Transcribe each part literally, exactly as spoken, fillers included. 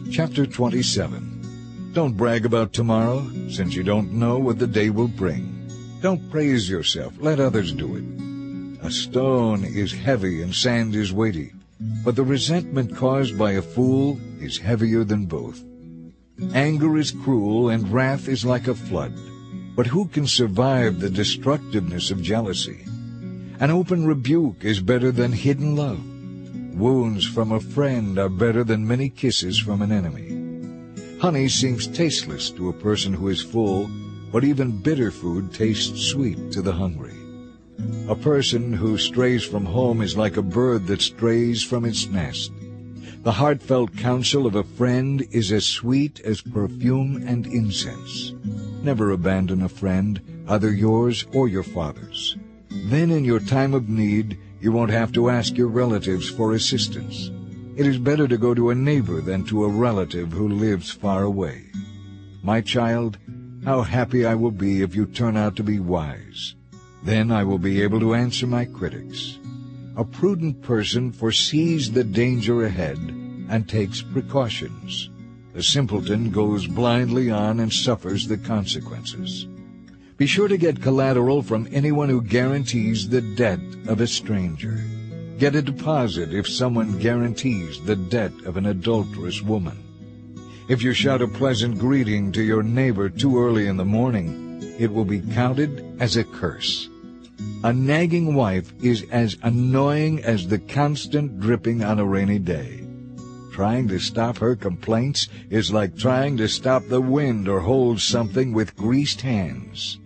Chapter twenty-seven. Don't brag about tomorrow, since you don't know what the day will bring. Don't praise yourself, let others do it. A stone is heavy and sand is weighty, but the resentment caused by a fool is heavier than both. Anger is cruel and wrath is like a flood, but who can survive the destructiveness of jealousy? An open rebuke is better than hidden love. Wounds from a friend are better than many kisses from an enemy. Honey seems tasteless to a person who is full, but even bitter food tastes sweet to the hungry. A person who strays from home is like a bird that strays from its nest. The heartfelt counsel of a friend is as sweet as perfume and incense. Never abandon a friend, either yours or your father's. Then in your time of need, you won't have to ask your relatives for assistance. It is better to go to a neighbor than to a relative who lives far away. My child, how happy I will be if you turn out to be wise. Then I will be able to answer my critics. A prudent person foresees the danger ahead and takes precautions. The simpleton goes blindly on and suffers the consequences. Be sure to get collateral from anyone who guarantees the debt of a stranger. Get a deposit if someone guarantees the debt of an adulterous woman. If you shout a pleasant greeting to your neighbor too early in the morning, it will be counted as a curse. A nagging wife is as annoying as the constant dripping on a rainy day. Trying to stop her complaints is like trying to stop the wind or hold something with greased hands.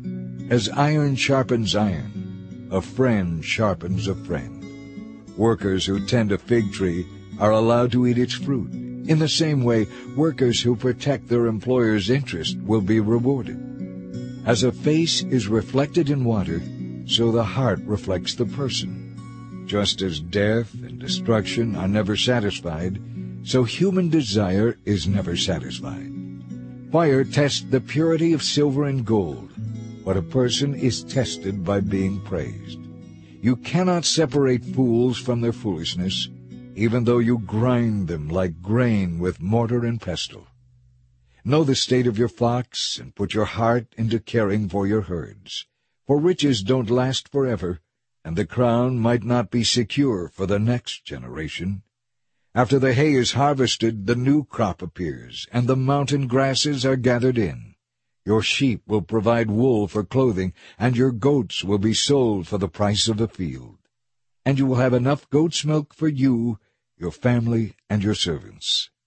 As iron sharpens iron, a friend sharpens a friend. Workers who tend a fig tree are allowed to eat its fruit. In the same way, workers who protect their employer's interest will be rewarded. As a face is reflected in water, so the heart reflects the person. Just as death and destruction are never satisfied, so human desire is never satisfied. Fire tests the purity of silver and gold, but a person is tested by being praised. You cannot separate fools from their foolishness, even though you grind them like grain with mortar and pestle. Know the state of your flocks, and put your heart into caring for your herds. For riches don't last forever, and the crown might not be secure for the next generation. After the hay is harvested, the new crop appears, and the mountain grasses are gathered in. Your sheep will provide wool for clothing, and your goats will be sold for the price of a field. And you will have enough goat's milk for you, your family, and your servants.